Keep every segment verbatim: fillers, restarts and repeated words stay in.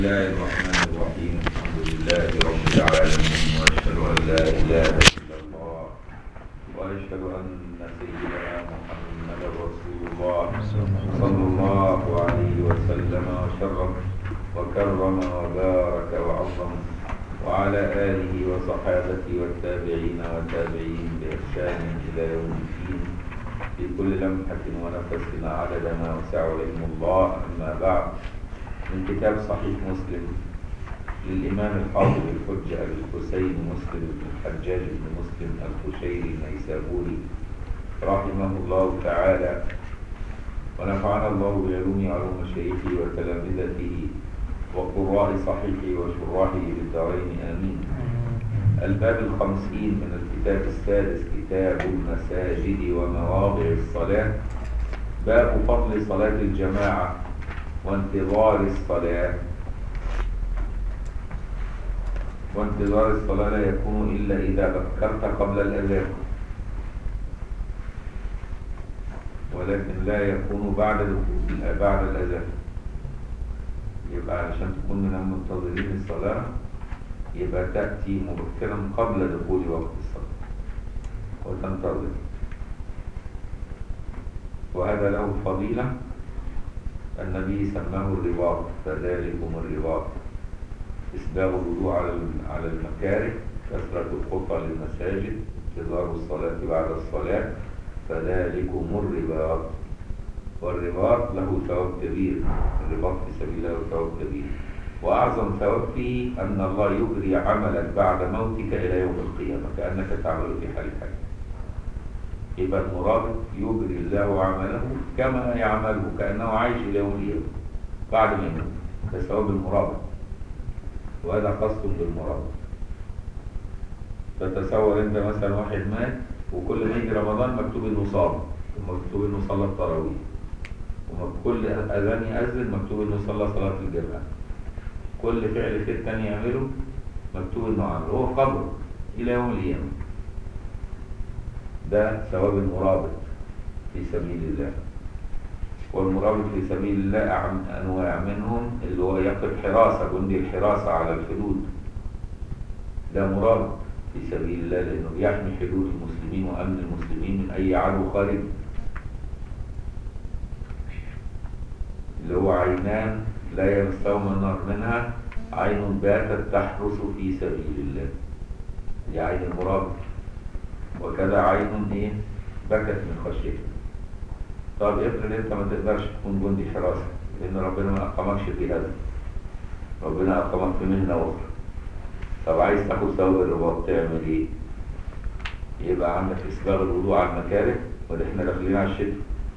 بسم الله الرحمن الرحيم. الحمد لله رب العالمين، واشهد ان لا اله الا الله، واشهد ان سيدنا محمدا رسول الله صلى الله عليه وسلم وشرف وكرم وبارك وعظم، وعلى اله وصحابته والتابعين والتابعين باحسان الى يوم الدين، في كل لمحه ونفس عدد ما وسع علم الله. اما بعد، من كتاب صحيح مسلم للإمام الحافظ الحجة أبي الحسين مسلم بن الحجاج بن مسلم القشيري النيسابوري رحمه الله تعالى، ونفعنا الله بعلوم علوم شيخه وتلامذته وقراء صحيحه وشراحه بالدارين آمين. الباب الخمسين من الكتاب السادس، كتاب المساجد ومواضع الصلاة. باب فضل صلاة الجماعة وانتظار الصلاة. وانتظار الصلاة لا يكون إلا إذا بكرت قبل الأذان، ولكن لا يكون بعد دخول بعد الأذان. يبقى علشان تكون من المنتظرين الصلاة يبقى تأتي مبكرا قبل دخول وقت الصلاة وتنتظر، وهذا له فضيلة. النبي سماه الرباط، فذلكم الرباط: إسباغ الوضوء على على المكاره، كثرة الخطى للمساجد، انتظار الصلاة بعد الصلاة، فذلكم الرباط. والرباط له ثواب كبير، الرباط في سبيل الله له ثواب كبير، وأعظم ثواب فيه أن الله يجري عملك بعد موتك إلى يوم القيامة كأنك تعمل في حال حي. يبقى المرابط يجري الله عمله كما يعمله كأنه عايش إلى يوم القيامة بعد ما يموت. ده ثواب المرابط، وهذا قصد بالمرابط. فتصور انت مثلا واحد مات وكل ما يجي رمضان مكتوب انه صام، ومكتوب انه صلى التراويح، وكل اذان يأذن مكتوب انه صلى صلاة الجماعة، كل فعل خير تاني يعمله مكتوب انه عمله، هو قبر الى يوم القيامة. ده ثواب المرابط في سبيل الله. والمرابط في سبيل الله أنواع، منهم اللي هو يقف حراسة، جندي الحراسة على الحدود، ده مرابط في سبيل الله، لأنه بيحمي حدود المسلمين وأمن المسلمين من أي عدو خارج. اللي هو عينان لا يمسهما النار، منها عين باتت تحرس في سبيل الله، دي عين المرابط. وكذا عين ايه بكت من خشيته. طب افرض انت ما تقدرش تكون جندي حراسه، لان ربنا ما اقامكش في هذا، ربنا اقامك في مهنه اخرى. طب عايز تاخد ثواب الرباط تعمل ايه؟ يبقى عندك اسباغ الوضوء على المكاره، وده احنا داخلين على الشتاء،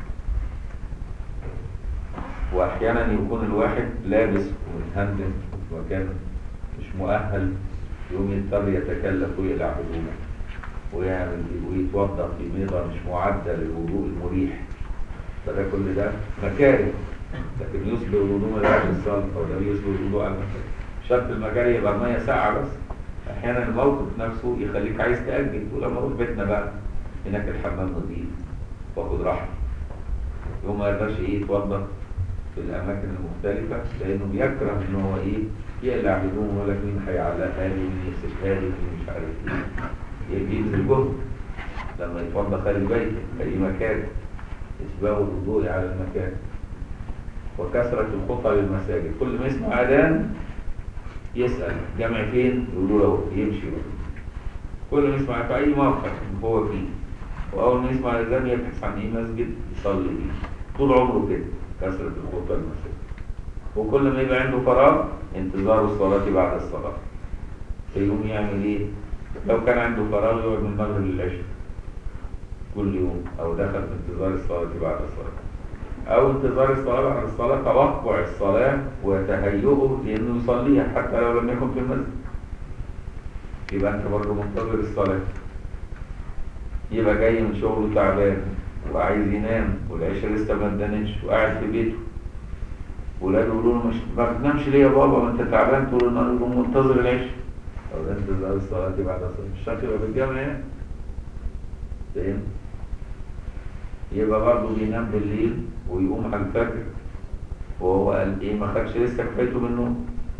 واحيانا يكون الواحد لابس ومتهندم وكان مش مؤهل، يوم يضطر يتكلف ويقلع هدومه ويعمل ويتوضا في ميضه مش معده للوضوء المريح. فده كل ده مكاره، لكن يصبر الوضوء بعد الصلاه، او ده يصبر الوضوء على المكاره. شرط المكاره يبقى الميه ساقعه بس. احيانا الموقف نفسه يخليك عايز تاجل، ولما اروح بيتنا بقى هناك الحمام نظيف واخد راحتي، يوم ما يقدرش ايه يتوضا في الاماكن المختلفه، لانه بيكره ان هو ايه يقلع هدومه، ولا مين هيعلقها لي، مين يمسكها لي، مين مش عارف ايه، يبذل جهد لما يتوضا خارج بيته اي مكان. إسباغ الوضوء على المكان، وكثرة الخطى للمساجد. كل ما يسمع أذان يسأل جامع فين، يقولوا له يمشي بقى. كل ما يسمع في أي موقع هو فيه، وأول ما يسمع الأذان يبحث عن أي مسجد يصلي فيه. طول عمره كده كثرة الخطى للمساجد. وكل ما يبقى عنده فراغ انتظار الصلاة بعد الصلاة، يقوم يعمل إيه؟ لو كان عنده فراغ يقعد من المغرب للعشاء كل يوم، أو دخل في انتظار الصلاة بعد الصلاة، أو انتظار الصلاة بعد الصلاة توقع الصلاة وتهيئه لأنه يصليها حتى لو لم يكن في المسجد. يبقى أنت برضه منتظر الصلاة. يبقى جاي من شغله تعبان وعايز ينام، والعشاء لسه ما ادانتش، وقاعد في بيته، ولاده يقولوا له مش ما بتنامش ليه يا بابا، ما أنت تعبان طول النهار، يقوم منتظر العشاء. أو ده انتظار الصلاة بعد الصلاة، مش شرط يبقى في الجامع يعني. فاهم؟ يبقى برضه بينام بالليل ويقوم على الفجر وهو قال ايه ما خدش لسه كفايته من النوم،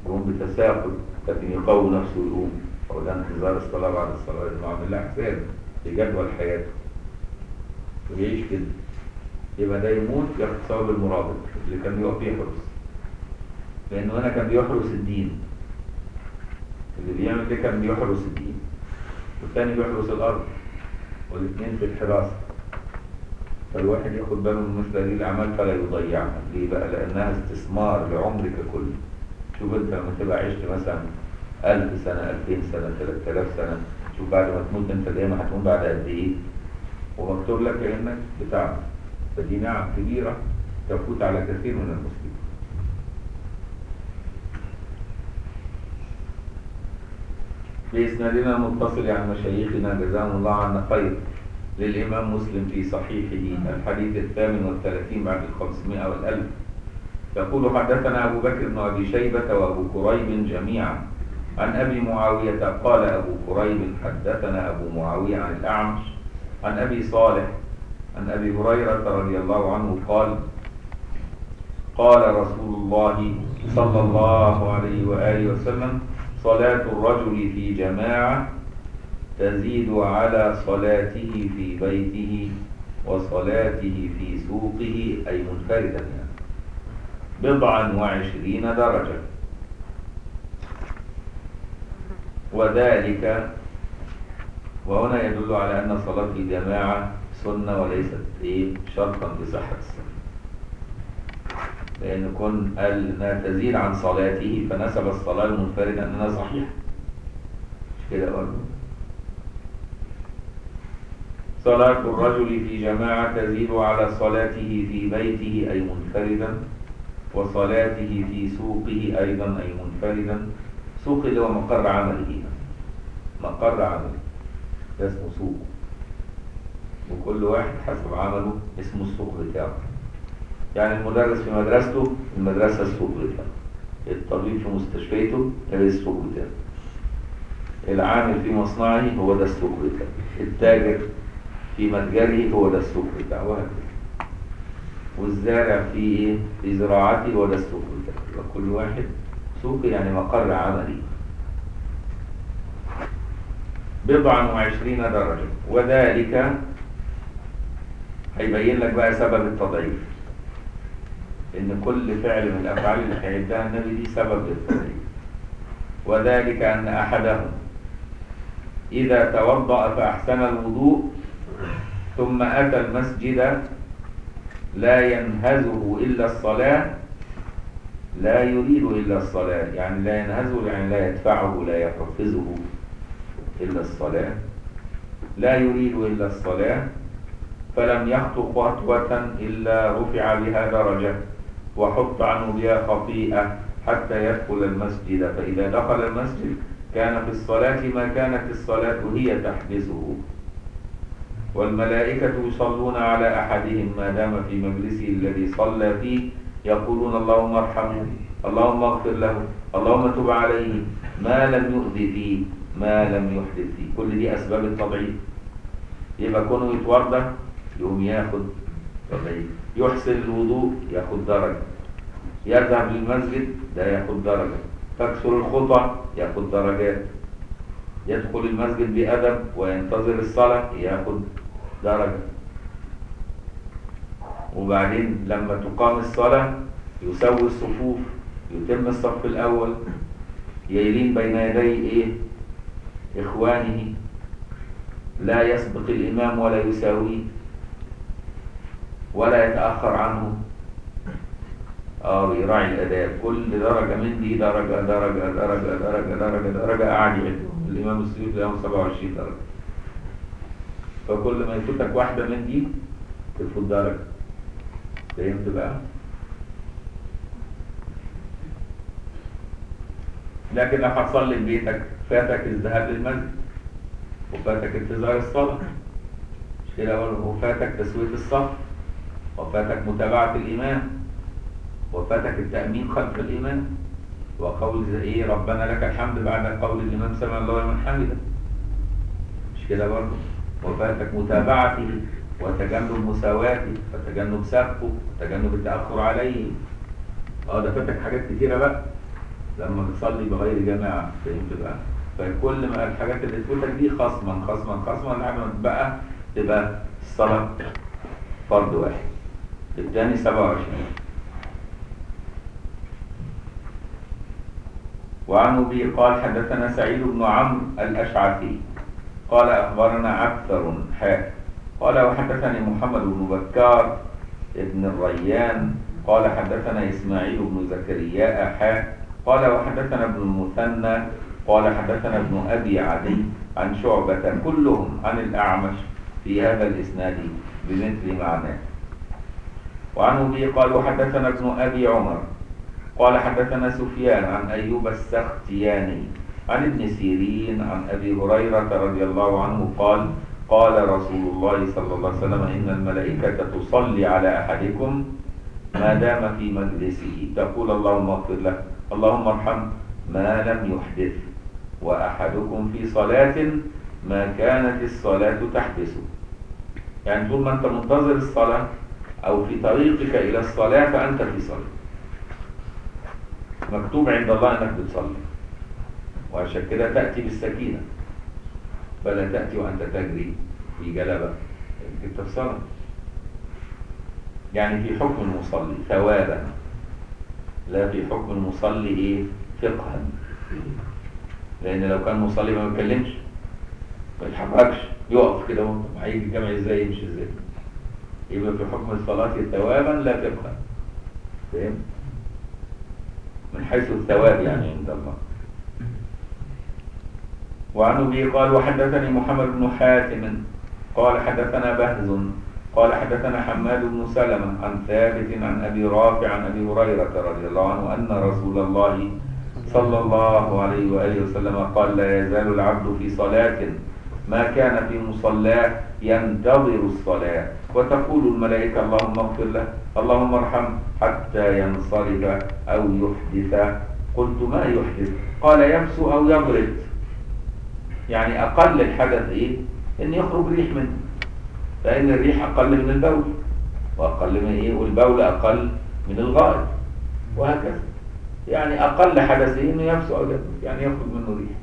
يقوم بتساقط، لكن يقوي نفسه ويقوم، أو ده انتظار الصلاة بعد الصلاة لأنه عامل لها حساب في جدول حياته ويعيش كده. يبقى ده يموت ياخد ثواب المرابط اللي كان بيقف يحرس، لأنه هنا كان بيحرس الدين، اللي بيعمل ده كان بيحرس الدين، والثاني بيحرس الأرض، والاثنين في الحراسة. فالواحد ياخد باله من مثل هذه الأعمال فلا يضيعها. ليه بقى؟ لأنها استثمار لعمرك كله. شوف أنت لما تبقى عشت مثلا ألف سنة، ألفين سنة، ثلاثة آلاف سنة، شوف بعد ما تموت أنت دايما هتكون بعد قد إيه؟ ومكتوب لك كأنك بتعمل. فدي نعم كبيرة تفوت على كثير من المسلمين. بإسنادنا المتصل عن مشايخنا جزاهم الله عنا خير للإمام مسلم في صحيحه الحديث الثامن والثلاثين بعد الخمسمائة والألف، يقول حدثنا أبو بكر بن أبي شيبة وأبو كريب جميعا عن أبي معاوية قال أبو كريب حدثنا أبو معاوية عن الأعمش عن أبي صالح عن أبي هريرة رضي الله عنه قال قال رسول الله صلى الله عليه وآله وسلم صلاة الرجل في جماعة تزيد على صلاته في بيته وصلاته في سوقه، أي منفردا يعني، بضعا وعشرين درجة. وذلك، وهنا يدل على أن صلاة الجماعة سنة وليست إيه شرطا بصحة الصلاة، لأن كن قال أنها تزيد عن صلاته فنسب الصلاة المنفردة أنها صحيحة، مش كده برضه؟ صلاة الرجل في جماعة تزيد على صلاته في بيته أي منفردا، وصلاته في سوقه أيضا أي منفردا. سوق اللي هو مقر عمله، مقر عمله ده اسمه سوق، وكل واحد حسب عمله اسمه السوق بتاعه. يعني المدرس في مدرسته المدرسة السوق بتاعه، الطبيب في مستشفيته ده السوق بتاعه، العامل في مصنعه هو ده السوق بتاعه، التاجر في متجره هو ده السوق بتاعه، وهكذا. والزارع في ايه؟ في زراعته هو ده السوق بتاعه. وكل واحد سوق يعني مقر عملي. بضعا وعشرين درجة، وذلك هيبين لك بقى سبب التضعيف، إن كل فعل من الأفعال اللي هيعدها النبي دي سبب للتضعيف. وذلك أن أحدهم إذا توضأ فأحسن الوضوء ثم أتى المسجد لا ينهزه إلا الصلاة، لا يريد إلا الصلاة، يعني لا ينهزه يعني لا يدفعه لا يحفزه إلا الصلاة، لا يريد إلا الصلاة، فلم يخطو خطوة إلا رفع بها درجة وحط عنه بها خطيئة حتى يدخل المسجد، فإذا دخل المسجد كان في الصلاة ما كانت الصلاة هي تحبسه. والملائكة يصلون على أحدهم ما دام في مجلسه الذي صلى فيه، يقولون اللهم ارحمه، اللهم اغفر له، اللهم تب عليه، ما لم يؤذي فيه، ما لم يحدث فيه. كل دي أسباب التضعيف. يبقى كونه يتوضأ يقوم ياخد تضعيف، يحسن الوضوء ياخد درجة، يذهب للمسجد ده ياخد درجة، تكسر الخطى ياخد درجات، يدخل المسجد بأدب وينتظر الصلاة ياخد درجة. وبعدين لما تقام الصلاة يسوي الصفوف، يتم الصف الأول، يلين بين يدي إيه؟ إخوانه، لا يسبق الإمام ولا يساويه ولا يتأخر عنه، اه يراعي الأداب. كل درجة من دي درجة درجة درجة درجة درجة درجة قاعد يعدهم. الإمام السيوطي له سبعة وعشرين درجة، فكل ما يفوتك واحدة من دي تفوت درجة. فهمت بقى؟ لكن لو هتصلي في بيتك فاتك الذهاب للمسجد، وفاتك انتظار الصلاة، مش كده برضه؟ وفاتك تسوية الصف، وفاتك متابعة الإمام، وفاتك التأمين خلف الإمام، وقول إيه ربنا لك الحمد بعد قول الإمام سمع الله لمن حمده، مش كده برضه؟ وفاتك متابعته وتجنب مساواته وتجنب سبقه وتجنب التأخر عليه. اه ده فاتك حاجات كتيرة بقى. لما بتصلي بغير جماعة، فهمت بقى؟ فكل ما الحاجات اللي تفوتك دي خصما خصما خصما لحد ما تبقى تبقى الصلاة فرض واحد. الثاني سبعة وعشرين. وعن أبي قال حدثنا سعيد بن عمرو الأشعثي قال أخبرنا عبثر حاء قال وحدثني محمد بن بكار ابن الريان قال حدثنا إسماعيل بن زكريا حاء قال وحدثنا ابن المثنى قال حدثنا ابن أبي عدي عن شعبة كلهم عن الأعمش في هذا الإسناد بمثل معناه. وعن أبي قال وحدثنا ابن أبي عمر قال حدثنا سفيان عن أيوب السختياني عن ابن سيرين عن أبي هريرة رضي الله عنه قال قال رسول الله صلى الله عليه وسلم إن الملائكة تصلي على أحدكم ما دام في مجلسه تقول اللهم اغفر له اللهم ارحم ما لم يحدث وأحدكم في صلاة ما كانت الصلاة تحبسه. يعني طول ما أنت منتظر الصلاة أو في طريقك إلى الصلاة فأنت في صلاة، مكتوب عند الله أنك بتصلي، وعشان كده تأتي بالسكينة فلا تأتي وأنت تجري في جلبة، أنت في صلاة. يعني في حكم المصلي ثوابا، لا في حكم المصلي إيه فقها، لأن لو كان مصلي ما بيتكلمش ما يتحركش يقف كده وانت هيجي الجامع ازاي يمشي ازاي، يبقى في حكم الصلاة ثوابا لا فقها، فاهم؟ من حيث الثواب يعني عند الله. وعن أبي قال وحدثني محمد بن حاتم قال حدثنا بهز قال حدثنا حماد بن سلمة عن ثابت عن أبي رافع عن أبي هريرة رضي الله عنه أن رسول الله صلى الله عليه وآله وسلم قال لا يزال العبد في صلاة ما كان في مصلاه ينتظر الصلاة وتقول الملائكة اللهم اغفر له اللهم ارحم حتى ينصرف أو يحدث. قلت ما يحدث؟ قال يمسو أو يبرد. يعني أقل الحدث إيه؟ إن يخرج ريح منه، فإن الريح أقل من البول، وأقل من إيه؟ والبول أقل من الغائط، وهكذا. يعني أقل حدث إيه؟ إنه يمسو أو يبرد، يعني يخرج منه ريح،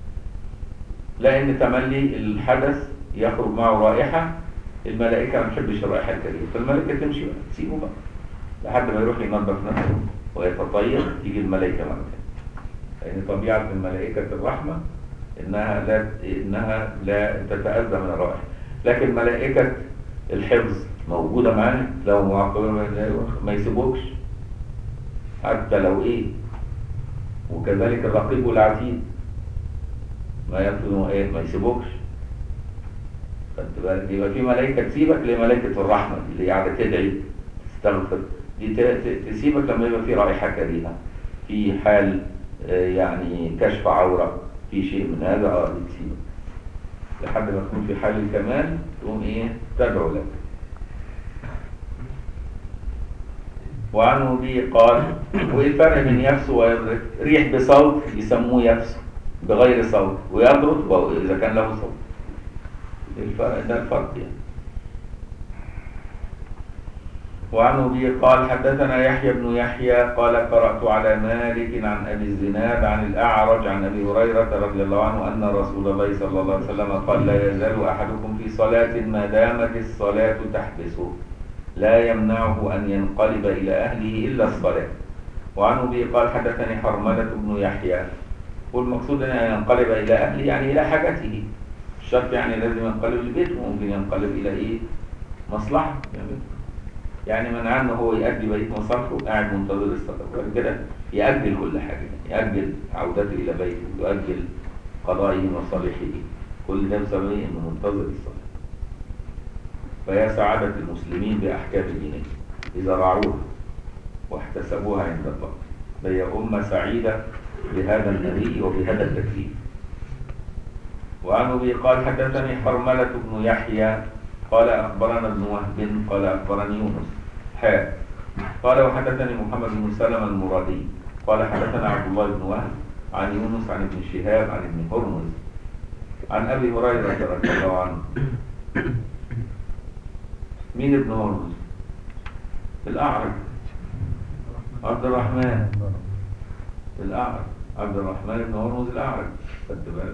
لأن تملي الحدث يخرج معه رائحة، الملائكة ما تحبش الرائحة الكريهة، فالملائكة تمشي بقى تسيبه بقى لحد ما يروح ينظف نفسه ويتطيب، تيجي الملائكة مرة ثانية. لأن طبيعة الملائكة الرحمة إنها لا إنها لا تتأذى من الرائحة، لكن ملائكة الحفظ موجودة معانا، لو معاقبين ما يسيبوكش حتى لو إيه. وكذلك الرقيب والعتيد ما يطلبوا ايه ما يسيبوكش. خدت بالك؟ يبقى في ملائكه تسيبك لملائكه الرحمه اللي قاعده تدعي تستغفر، دي تسيبك لما يبقى في رائحه كريهه، في حال يعني كشف عوره، في شيء من هذا اه دي تسيبك لحد ما تكون في حال الكمال تقوم ايه تدعو لك. وعنه به قال وايه الفرق بين يفسو ويبرد؟ ريح بصوت يسموه يفسو، بغير صوت ويبرد إذا كان له صوت. الفرق ده الفرق يعني. وعنه به قال حدثنا يحيى بن يحيى قال قرأت على مالك عن أبي الزناد عن الأعرج عن أبي هريرة رضي الله عنه أن رسول الله صلى الله عليه وسلم قال لا يزال أحدكم في صلاة ما دامت الصلاة تحبسه لا يمنعه أن ينقلب إلى أهله إلا الصلاة. وعنه به قال حدثني حرملة بن يحيى، والمقصود أن ينقلب إلى أهله يعني إلى حاجته، الشرط يعني لازم ينقلب لبيته، وممكن ينقلب إلى إيه مصلحة، يعني منع أنه هو يؤدي بيت مصالحه قاعد منتظر الصلاة، وبعد كده يأجل كل حاجة، يأجل عودته إلى بيته، يؤجل قضائه مصالحه، كل ده بسبب إنه منتظر الصلاة. فيا سعادة المسلمين بأحكام دينهم إذا رعوها واحتسبوها عند الله، فهي أمة سعيدة بهذا النبي وبهذا التكليف. وعن أبي قال حدثني حرملة بن يحيى قال أخبرنا ابن وهب قال أخبرني يونس حاء قال وحدثني محمد بن سلمة المرادي قال حدثنا عبد الله بن وهب عن يونس عن ابن شهاب عن ابن هرمز عن أبي هريرة رضي الله عنه. مين ابن هرمز؟ الأعرج عبد الرحمن الأعرج، عبد الرحمن بن هرمز الأعرج، خدت بالك؟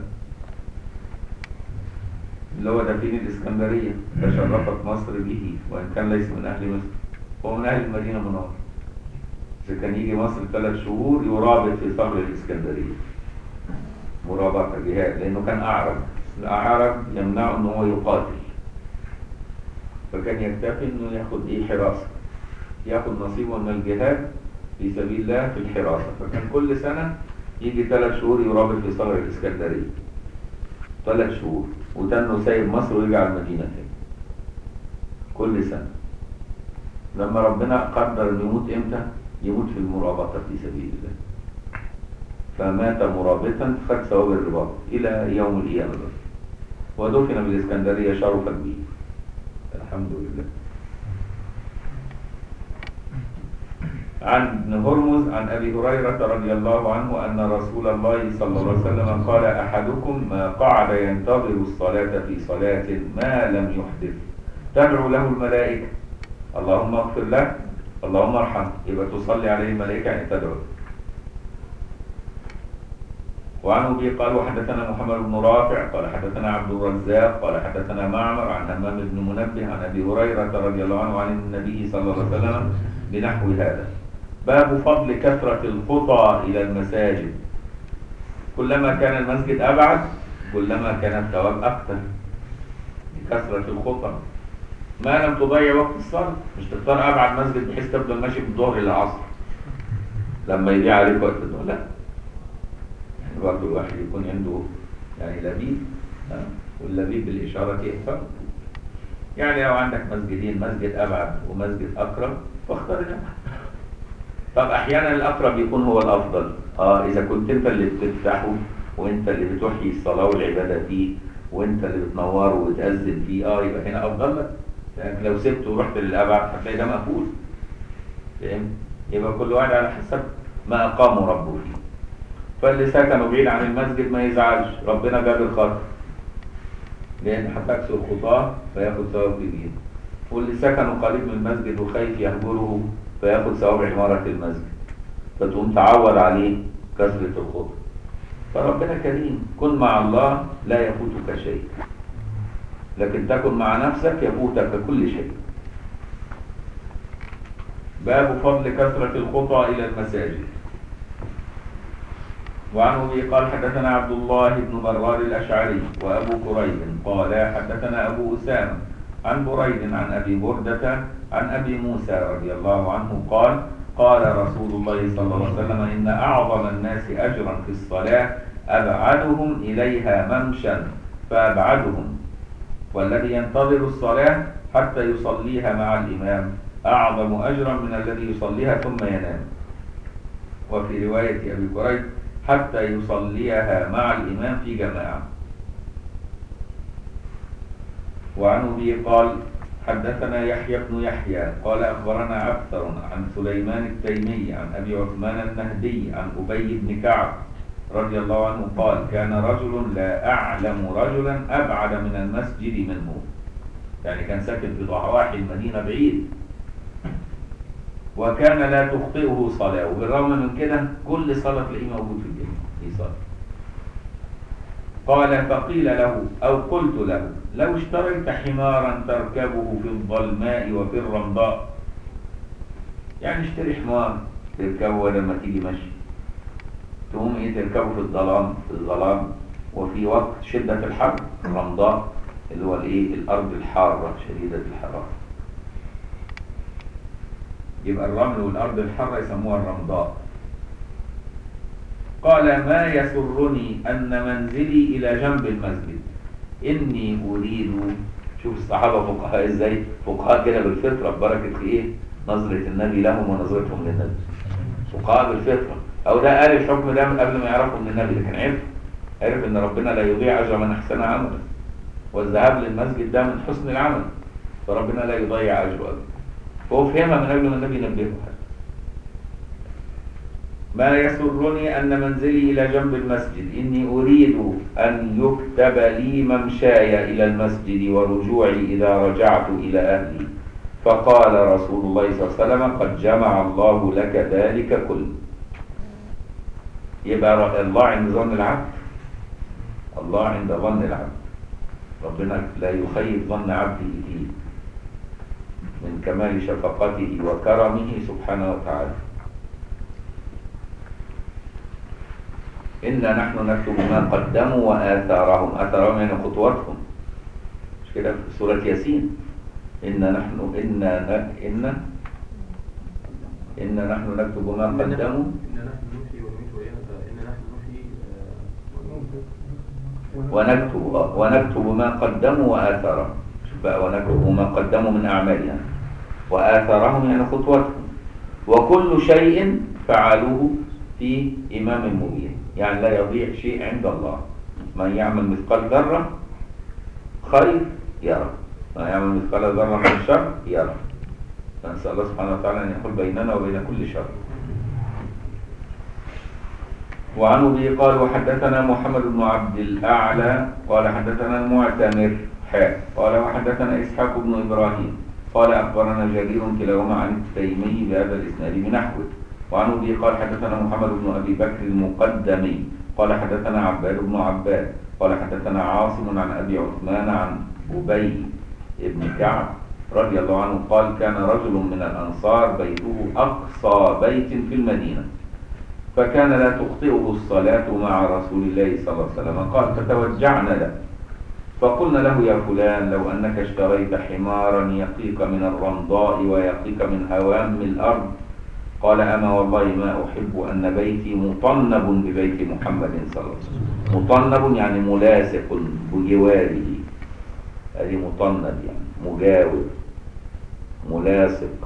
اللي هو دفين الإسكندرية، تشرفت مصر به وإن كان ليس من أهل مصر، هو من أهل المدينة المنورة. إذا كان يجي مصر ثلاث شهور يرابط في ثغر الإسكندرية مرابطة جهاد، لأنه كان أعرج. الأعرج يمنعه أنه هو يقاتل، فكان يكتفي أنه ياخد إيه حراسة، ياخد نصيبه من الجهاد في سبيل الله في الحراسة. فكان كل سنة يجي ثلاث شهور يرابط في ثغر الإسكندرية، ثلاث شهور، وتنه سايب مصر ويرجع المدينة تاني كل سنة. لما ربنا قدر انه يموت امتى؟ يموت في المرابطة في سبيل الله، فمات مرابطا فخد ثواب الرباط إلى يوم القيامة، ودفن بالإسكندرية شرفا به، الحمد لله. عن ابن هرمز عن أبي هريرة رضي الله عنه أن رسول الله صلى الله عليه وسلم قال: أحدكم ما قعد ينتظر الصلاة في صلاة ما لم يحدث تدعو له الملائكة اللهم اغفر له اللهم ارحمه، يبقى تصلي عليه الملائكة يعني تدعو. وعن أبي قال: وحدثنا محمد بن رافع قال حدثنا عبد الرزاق قال حدثنا معمر عن همام بن منبه عن أبي هريرة رضي الله عنه عن النبي صلى الله عليه وسلم بنحو هذا. باب فضل كثرة الخطى إلى المساجد، كلما كان المسجد أبعد كلما كان الثواب أكثر بكثرة الخطى، ما لم تضيع وقت الصلاة. مش تختار أبعد مسجد بحيث تفضل ماشي من الظهر إلى العصر لما يضيع عليك وقت الظهر، لا، يعني برضه الواحد يكون عنده يعني لبيب، واللبيب بالإشارة يفهم. يعني لو عندك مسجدين، مسجد أبعد ومسجد أقرب، فاختار الأبعد. طب أحيانا الأقرب يكون هو الأفضل، آه إذا كنت أنت اللي بتفتحه وأنت اللي بتحيي الصلاة والعبادة فيه وأنت اللي بتنوره وتأذن فيه، آه يبقى هنا أفضل لك. لكن لو سبته ورحت للأبعد هتلاقي ده مقبول. فاهم؟ يبقى كل واحد على حسب ما أقامه ربه فيه. فاللي سكنوا بعيد عن المسجد ما يزعلش، ربنا جاب الخاطر، لأن هتكسر خطاه فياخد ثواب كبير. واللي سكنوا قريب من المسجد وخايف يهجره فياخد ثواب عمارة المسجد، فتقوم تعود عليه كثرة الخطى. فربنا كريم، كن مع الله لا يفوتك شيء، لكن تكن مع نفسك يفوتك كل شيء. باب فضل كثرة الخطى إلى المساجد. وعن أبي قال حدثنا عبد الله بن برار الأشعري وأبو كريب قال حدثنا أبو أسامة عن بريد عن أبي بردة عن أبي موسى رضي الله عنه قال: قال رسول الله صلى الله عليه وسلم: إن أعظم الناس أجرا في الصلاة أبعدهم إليها ممشا فأبعدهم، والذي ينتظر الصلاة حتى يصليها مع الإمام أعظم أجرا من الذي يصليها ثم ينام. وفي رواية أبي كريب: حتى يصليها مع الإمام في جماعة. وعن أبي قال حدثنا يحيى بن يحيى قال أخبرنا عبثر عن سليمان التيمي عن أبي عثمان النهدي عن أبي بن كعب رضي الله عنه قال: كان رجل لا أعلم رجلا أبعد من المسجد منه، يعني كان ساكن في ضواحي المدينة بعيد، وكان لا تخطئه صلاة، وبالرغم من كده كل صلاة تلاقيه موجود في الجنة يصلي. قال: فقيل له أو قلت له: لو اشتريت حمارا تركبه في الظلماء وفي الرمضاء، يعني اشتري حمار تركبه لما تيجي مشي، تقوم ايه تركبه في الظلام في الظلام وفي وقت شدة الحر الرمضاء اللي هو الايه الأرض الحارة شديدة الحرارة، يبقى الرمل والأرض الحارة يسموها الرمضاء. قال: ما يسرني أن منزلي إلى جنب المسجد، إني أريد. شوف الصحابة فقهاء إزاي، فقهاء كده بالفطرة ببركة إيه نظرة النبي لهم ونظرتهم للنبي، فقهاء بالفطرة. أو ده قال الحكم ده من قبل ما يعرفوا من النبي، لكن عرف عرف إن ربنا لا يضيع أجر من أحسن عملا، والذهاب للمسجد ده من حسن العمل، فربنا لا يضيع أجره أبدا. فهو فهمها من قبل ما النبي ينبهه. ما يسرني أن منزلي إلى جنب المسجد، إني أريد أن يكتب لي ممشاي إلى المسجد ورجوعي إذا رجعت إلى أهلي. فقال رسول الله صلى الله عليه وسلم: قد جمع الله لك ذلك كله. يبقى الله عند ظن العبد، الله عند ظن العبد، ربنا لا يخيب ظن عبده فيه من كمال شفقته وكرمه سبحانه وتعالى. إنا نحن نكتب ما قدموا وآثارهم، آثارهم يعني خطواتهم، مش كده في سورة ياسين؟ إنا نحن إنا إنا إنا نحن نكتب ما قدموا إنا نحن نحيي ونميت إنا نحن نحيي ونكتب ونكتب ما قدموا وآثارهم. شوف بقى، ونكتب ما قدموا من أعمالهم وآثارهم يعني خطواتهم، وكل شيء فعلوه في إمام مبين، يعني لا يضيع شيء عند الله. من يعمل مثقال ذرة خير يرى، من يعمل مثقال ذرة من الشر يرى. فنسأل الله سبحانه وتعالى أن يحول بيننا وبين كل شر. وعن أبي قال وحدثنا محمد بن عبد الأعلى قال حدثنا المعتمر حاء قال وحدثنا إسحاق بن إبراهيم قال أخبرنا جرير كلاهما عن التيمي بهذا الإسناد بنحوه. وعن أبي قال حدثنا محمد بن أبي بكر المقدمي قال حدثنا عباد بن عباد قال حدثنا عاصم عن أبي عثمان عن أبي بن كعب رضي الله عنه قال كان رجل من الأنصار بيته أقصى بيت في المدينة، فكان لا تخطئه الصلاة مع رسول الله صلى الله عليه وسلم. قال فتوجعنا له فقلنا له يا فلان لو أنك اشتريت حمارا يقيك من الرمضاء ويقيك من هوام الأرض. قال أما والله ما أحب أن بيتي مطنب ببيت محمد صلى الله عليه وسلم. مطنب يعني ملاصق بجواره، هذه مطنب يعني مجاور ملاصق.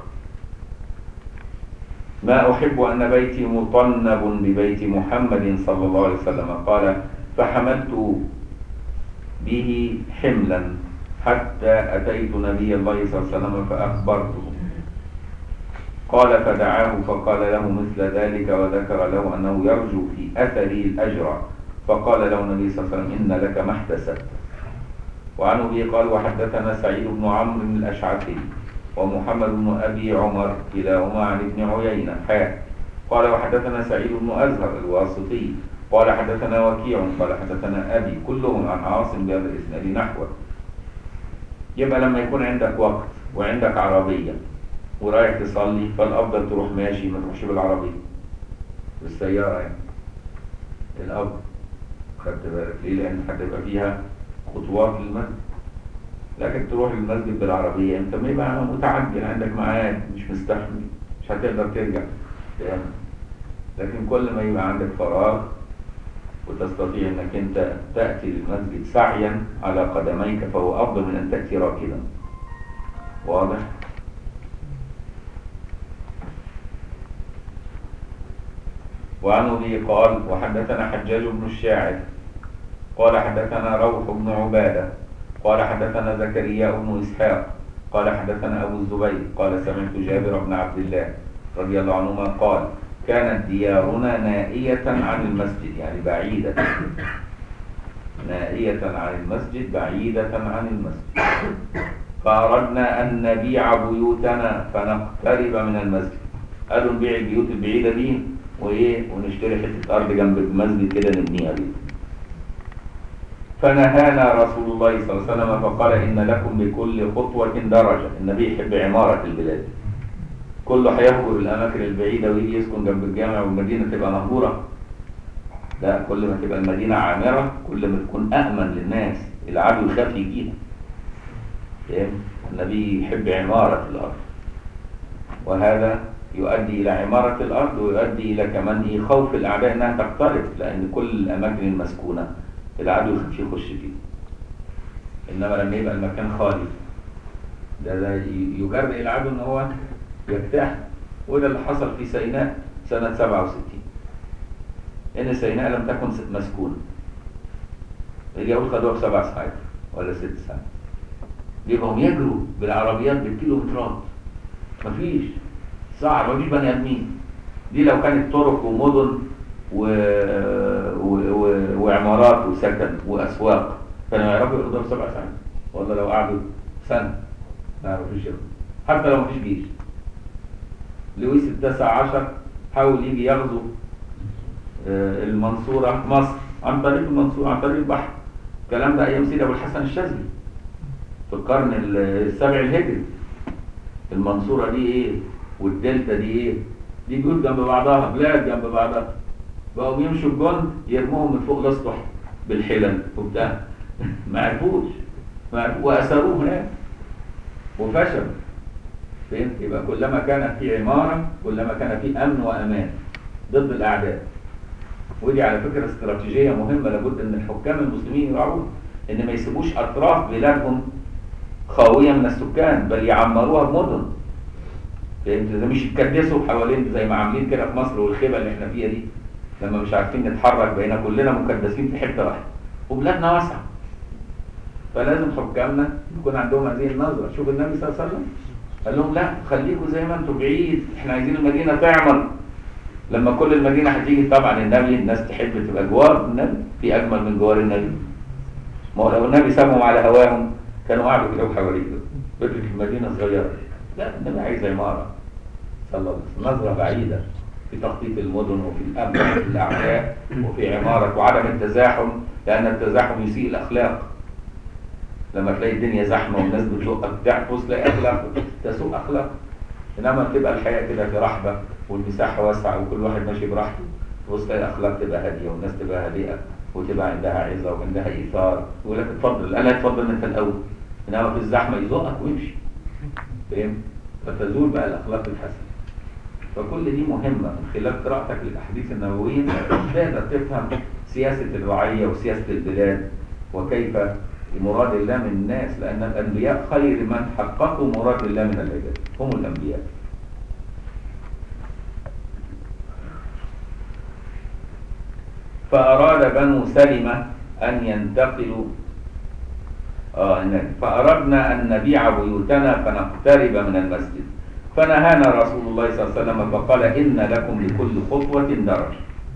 ما أحب أن بيتي مطنب ببيت محمد صلى الله عليه وسلم. قال فحملت به حملا حتى أتيت نبي الله صلى الله عليه وسلم فأخبرته. قال فدعاه فقال له مثل ذلك وذكر له أنه يرجو في أثره الأجر، فقال له النبي صلى الله عليه وسلم إن لك ما احتسبت. وعن أبي قال وحدثنا سعيد بن عمرو الأشعثي ومحمد بن أبي عمر كلاهما عن ابن عيينة حاء قال وحدثنا سعيد بن أزهر الواسطي قال حدثنا وكيع قال حدثنا أبي كلهم عن عاصم بهذا الإسناد نحوه. يبقى لما يكون عندك وقت وعندك عربية ورايح تصلي فالأفضل تروح ماشي، ما تروحش بالعربية بالسيارة يعني الأفضل. خدت بالك ليه؟ لأن هتبقى فيها خطوات للمسجد. لكن تروح للمسجد بالعربية انت ما يبقى متعجل عندك ميعاد مش مستحمل مش هتقدر ترجع يعني. لكن كل ما يبقى عندك فراغ وتستطيع انك انت تأتي للمسجد سعيا على قدميك فهو افضل من ان تأتي راكدا. واضح؟ وعن أبي قال وحدثنا حجاج بن الشاعر قال حدثنا روح بن عبادة قال حدثنا زكريا بن إسحاق قال حدثنا أبو الزبير قال سمعت جابر بن عبد الله رضي الله عنهما قال كانت ديارنا نائية عن المسجد يعني بعيدة، نائية عن المسجد بعيدة عن المسجد، فأردنا أن نبيع بيوتنا فنقترب من المسجد. قالوا نبيع البيوت البعيدة دي وإيه ونشتري حتة أرض جنب المسجد كده نبنيها بيه. فنهانا رسول الله صلى الله عليه وسلم فقال إن لكم بكل خطوة درجة. النبي يحب عمارة البلاد، كله هيهجر الأماكن البعيدة ويجي يسكن جنب الجامع والمدينة تبقى مهجورة. لا، كل ما تبقى المدينة عامرة كل ما تكون أأمن للناس، العدو يخاف يجيها. النبي يحب عمارة الأرض، وهذا يؤدي إلى عمارة الأرض ويؤدي إلى كمان إيه خوف الأعداء إنها تقترب، لأن كل الأماكن المسكونة العدو يخش يخش فيه. إنما لما يبقى المكان خالي ده, ده يجرئ العدو إن هو يجتاح. وده اللي حصل في سيناء سنة سبعة وستين، إن سيناء لم تكن مسكونة. اليهود خدوها في سبع ساعات ولا ست ساعات، يبقوا يجروا بالعربيات بالكيلومترات، مفيش صعب، مفيش بني آدمين. دي لو كانت طرق ومدن و... و... و... وعمارات وسكن وأسواق كانوا يعرفوا ياخدوها في سبع ساعات، ولا لو قعدوا سنة ما يعرفوش ياخدوا، حتى لو مفيش جيش. لويس التاسع عشر حاول يجي يغزو آه، المنصورة مصر عن طريق المنصورة، عن طريق البحر. الكلام ده أيام سيدي أبو الحسن الشاذلي في القرن السابع الهجري. المنصورة دي إيه والدلتا دي إيه؟ دي بيوت جنب بعضها، بلاد جنب بعضها، بقوا يمشوا الجند يرموهم من فوق الأسطح بالحلل وبتاع ما عرفوش ما عرفوش وأسروه هناك وفشل. فهمت؟ يبقى كلما كان في عمارة كلما كان في أمن وأمان ضد الأعداء. ودي على فكرة استراتيجية مهمة لابد أن الحكام المسلمين يراعوها، إن ما يسيبوش أطراف بلادهم خاوية من السكان بل يعمروها بمدن. فهمت؟ إذا مش يتكدسوا حوالين زي ما عاملين كده في مصر والخيبة اللي احنا فيها دي، لما مش عارفين نتحرك بقينا كلنا مكدسين في حتة واحدة وبلادنا واسعة. فلازم حكامنا يكون عندهم هذه النظرة. شوف النبي صلى الله عليه وسلم قال لهم لا خليكم زي ما انتم بعيد، احنا عايزين المدينة تعمر. لما كل المدينة هتيجي طبعا النبي الناس تحب تبقى جوار النبي، في أجمل من جوار النبي. ما هو لو النبي سابهم على هواهم كانوا قعدوا كده وحواليه فكرة المدينة صغيرة. لا النبي عايز عمارة صلى الله عليه وسلم، نظرة بعيدة في تخطيط المدن وفي الأمن وفي الأعداء وفي عمارة وعدم التزاحم، لأن التزاحم يسيء الأخلاق. لما تلاقي الدنيا زحمة والناس بتزقك تعفص تلاقي أخلاق تسوء أخلاق. إنما تبقى الحياة كده في رحبة والمساحة واسعة وكل واحد ماشي براحته، تبص تلاقي الأخلاق تبقى هادية والناس تبقى هادئة وتبقى عندها عزة وعندها إيثار. يقول لك اتفضل، أنا اتفضل أنت الأول، إنما في الزحمة يزقك ويمشي. فهمت؟ فتزول بقى الأخلاق الحسنة. فكل دي مهمة من خلال قراءتك للأحاديث النبوية تقدر تفهم سياسة الرعية وسياسة البلاد وكيف مراد الله من الناس، لأن الأنبياء خير من حققوا مراد الله من العباد هم الأنبياء. فأراد بنو سلمة أن ينتقلوا آه فأردنا أن نبيع بيوتنا فنقترب من المسجد، فنهانا رسول الله صلى الله عليه وسلم فقال إن لكم لكل خطوة درجة.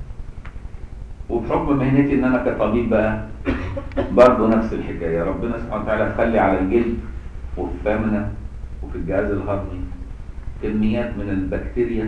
وبحكم مهنتي ان انا كطبيب بقى برضه نفس الحكايه، ربنا سبحانه وتعالى خلي على الجلد وفي فمنا وفي الجهاز الهضمي كميات من البكتيريا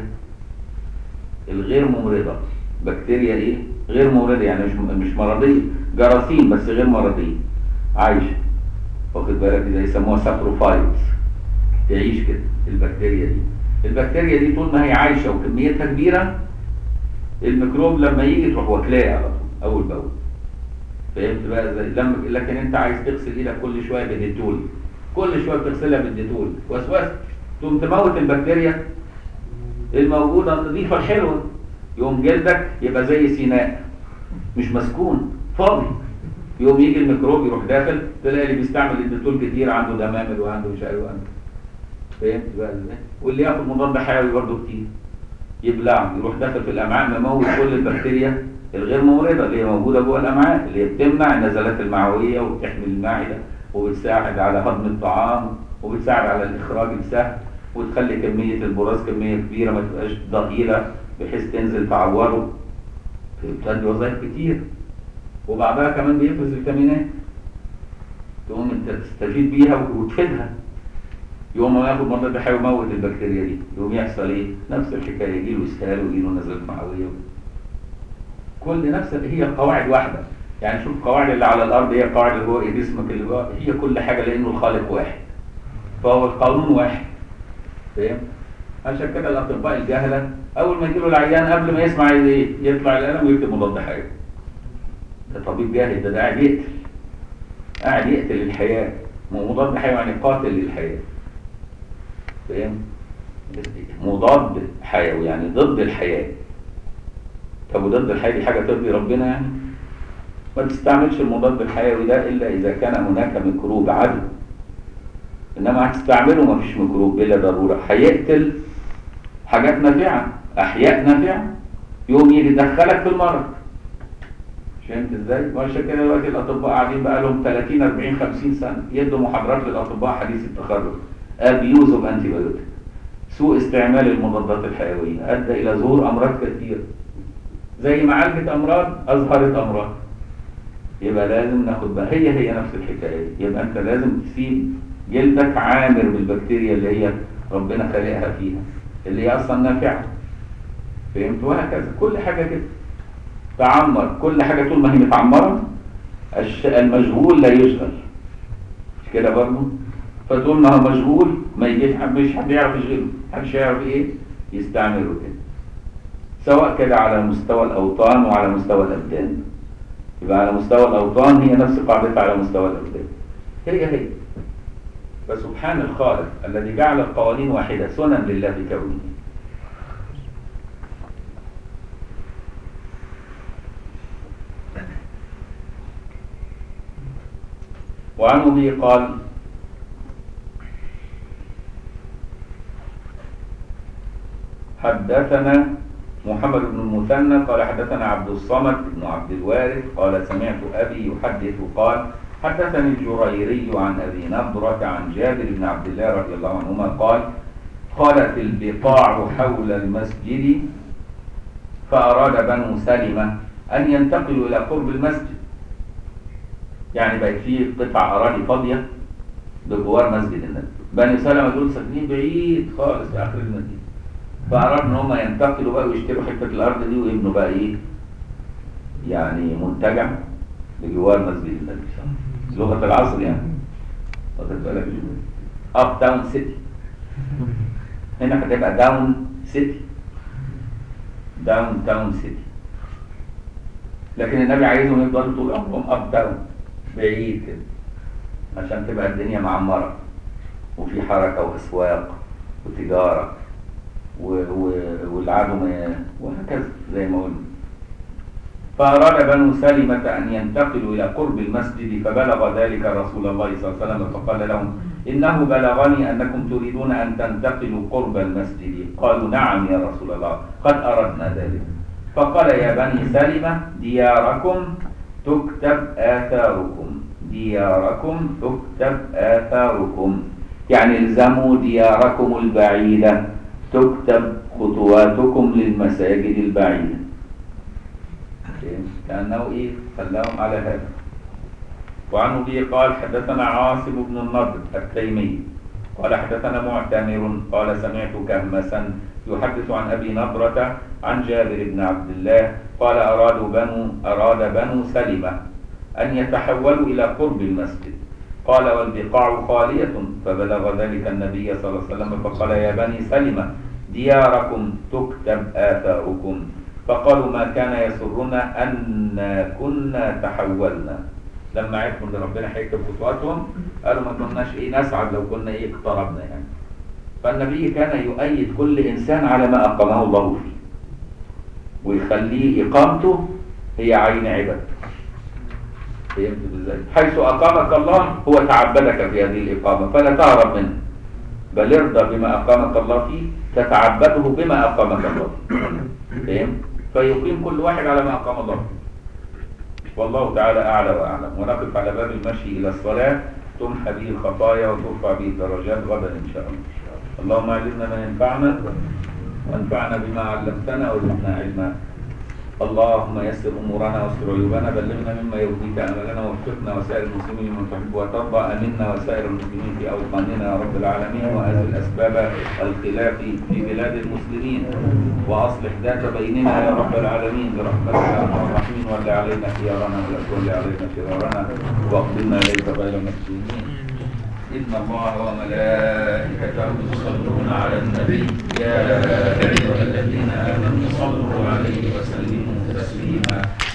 الغير ممرضه. بكتيريا ايه؟ غير ممرضه، يعني مش مش مرضيه، جراثيم بس غير مرضيه عايشه، واخد بالك؟ زي يسموها سابروفايتس، تعيش كده البكتيريا دي. البكتيريا دي طول ما هي عايشه وكميتها كبيره الميكروب لما يجي تروح واكلاه على طول اول باول. فهمت بقى ازاي؟ لما لكن انت عايز تغسل ايدك كل شويه بالديتول، كل شويه بتغسلها بالديتول وسواس تقوم تموت البكتيريا الموجوده النظيفه الحلوه، يقوم جلدك يبقى زي سيناء مش مسكون فاضي، يقوم يجي الميكروب يروح داخل تلاقي اللي بيستعمل الديتول كتير عنده دمامل وعنده مش عارف وعنده. فهمت بقى ازاي؟ واللي ياخد مضاد حيوي برضه كتير يبلعه يروح داخل في الامعاء مموت كل البكتيريا الغير ممرضه اللي هي موجوده جوه الامعاء، اللي هي بتمنع النزلات المعويه وبتحمي المعده وبتساعد على هضم الطعام وبتساعد على الاخراج السهل وتخلي كميه البراز كميه كبيره ما تبقاش ضئيله بحيث تنزل تعوره. بتدي وظائف كتير، وبعدها كمان بيفرز فيتامينات تقوم انت تستفيد بيها وتفيدها. يوم ما ياخد مضاد حيوي يموت البكتيريا دي، يقوم يحصل ايه؟ نفس الحكايه، يجي له اسهال ويجي له نزلات معويه. كل نفس هي قواعد واحده، يعني شوف القواعد اللي على الارض هي قواعد اللي هو ايه جسمك اللي جوه، هي كل حاجه لانه الخالق واحد فهو القانون واحد. فاهم؟ عشان كده الاطباء الجهله اول ما يجي له العيان قبل ما يسمع ايه يطلع القلم ويكتب مضاد حيوي. ده طبيب جاهل، ده, ده قاعد يقتل قاعد يقتل الحياه. مضاد حيوي يعني قاتل للحياه. فاهم؟ مضاد حيوي يعني ضد الحياة. طب وضد الحياة دي حاجة ترضي ربنا يعني؟ ما تستعملش المضاد الحيوي ده إلا إذا كان هناك ميكروب عدو، إنما هتستعمله ما فيش ميكروب بلا ضرورة، هيقتل حاجات نافعة أحياء نافعة يوم يجي يدخلك في المرض. فهمت ازاي؟ وعشان كده دلوقتي الأطباء قاعدين بقى لهم ثلاثين أربعين خمسين سنة يدوا محاضرات للأطباء حديث التخرج abuse of antibiotics، سوء استعمال المضادات الحيوية أدى إلى ظهور أمراض كثيرة، زي ما عالجت أمراض أظهرت أمراض. يبقى لازم ناخد بقى هي هي نفس الحكاية، يبقى أنت لازم تسيب جلدك عامر بالبكتيريا اللي هي ربنا خلقها فيها اللي هي أصلا نافعة. فهمت؟ وهكذا كل حاجة كده. تعمر كل حاجة طول ما هي متعمرة، الش- المشغول لا يشغل، مش كده برضه؟ فطول ما هو مشغول ما يجيش حد، مش حد يعرف يشغله، محدش يعرف ايه يستعمله كده. سواء كده على مستوى الأوطان وعلى مستوى الأبدان. يبقى على مستوى الأوطان هي نفس قاعدتها على مستوى الأبدان، هي هي. فسبحان الخالق الذي جعل القوانين واحدة سنن لله في كونه. وعن أبي قال حدثنا محمد بن المثنى قال حدثنا عبد الصمد بن عبد الوارث قال سمعت أبي يحدث قال حدثني الجريري عن أبي نضرة عن جابر بن عبد الله رضي الله عنهما قال خالت البقاع حول المسجد فأراد بنو سلمة أن ينتقلوا إلى قرب المسجد، يعني بقت فيه قطع أراضي فاضية بجوار مسجد النبي. بني سلمة دول ساكنين بعيد خالص في آخر المدينة، فأراد إن هم ينتقلوا بقى ويشتروا حتة الأرض دي ويبنوا بقى إيه؟ يعني منتجع بجوار مسجد النبي صلى الله عليه وسلم، لغة العصر يعني. واخد بالك؟ أب تاون سيتي. هنا هتبقى داون سيتي. داون تاون سيتي. لكن النبي عايزهم يفضلوا طول عمرهم أب تاون بعيد كده، عشان تبقى الدنيا معمرة وفي حركة وأسواق وتجارة والعدم وهكذا زي ما قلنا. فأراد بنو سلمة أن ينتقلوا إلى قرب المسجد فبلغ ذلك رسول الله صلى الله عليه وسلم فقال لهم إنه بلغني أنكم تريدون أن تنتقلوا قرب المسجد. قالوا نعم يا رسول الله قد أردنا ذلك. فقال يا بني سلمة دياركم تكتب آثاركم، دياركم تكتب آثاركم، يعني الزموا دياركم البعيدة تكتب خطواتكم للمساجد البعيدة. كأنه إيه خلاهم على هذا. وعن أبي قال حدثنا عاصم بن النضر التيمي قال حدثنا معتمر قال سمعت كهمسا يحدث عن أبي نضرة عن جابر بن عبد الله قال أرادوا بنو أراد بنو سلمة أن يتحولوا إلى قرب المسجد. قال والبقاع خالية فبلغ ذلك النبي صلى الله عليه وسلم فقال يا بني سلمة دياركم تكتب آثاركم. فقالوا ما كان يسرنا أن كنا تحولنا. لما عرفوا ان ربنا هيكتب خطواتهم قالوا ما كناش ايه نسعد لو كنا ايه اقتربنا يعني. فالنبي كان يؤيد كل انسان على ما اقامه الله فيه ويخليه اقامته هي عين عبادته. فهمت ازاي؟ حيث اقامك الله هو تعبدك في هذه الاقامه فلا تهرب منه، بل ارضى بما اقامك الله فيه تتعبده بما اقامك الله فيه. فهمت؟ فيقيم كل واحد على ما اقام الله فيه. والله تعالى أعلى وأعلم. ونقف على باب المشي إلى الصلاة تمحى به الخطايا وترفع به الدرجات غدا إن شاء الله. اللهم علمنا ما ينفعنا وانفعنا بما علمتنا وزدنا علما. اللهم يسر أمورنا واستر عيوبنا، بلغنا مما يرضيك أملنا ووفقنا وسائر المسلمين من تحب وترضى، أمنا وسائر المسلمين في أوطاننا يا رب العالمين، وأزل أسباب الخلاف في بلاد المسلمين وأصلح ذات بيننا يا رب العالمين برحمتك يا أرحم الراحمين. ول علينا خيارنا ولا تول علينا شرارنا واقضنا إليك غير مفتونين. إن الله وملائكته يصلون على النبي يا أيها الذين آمنوا صلوا عليه وسلموا تسليما.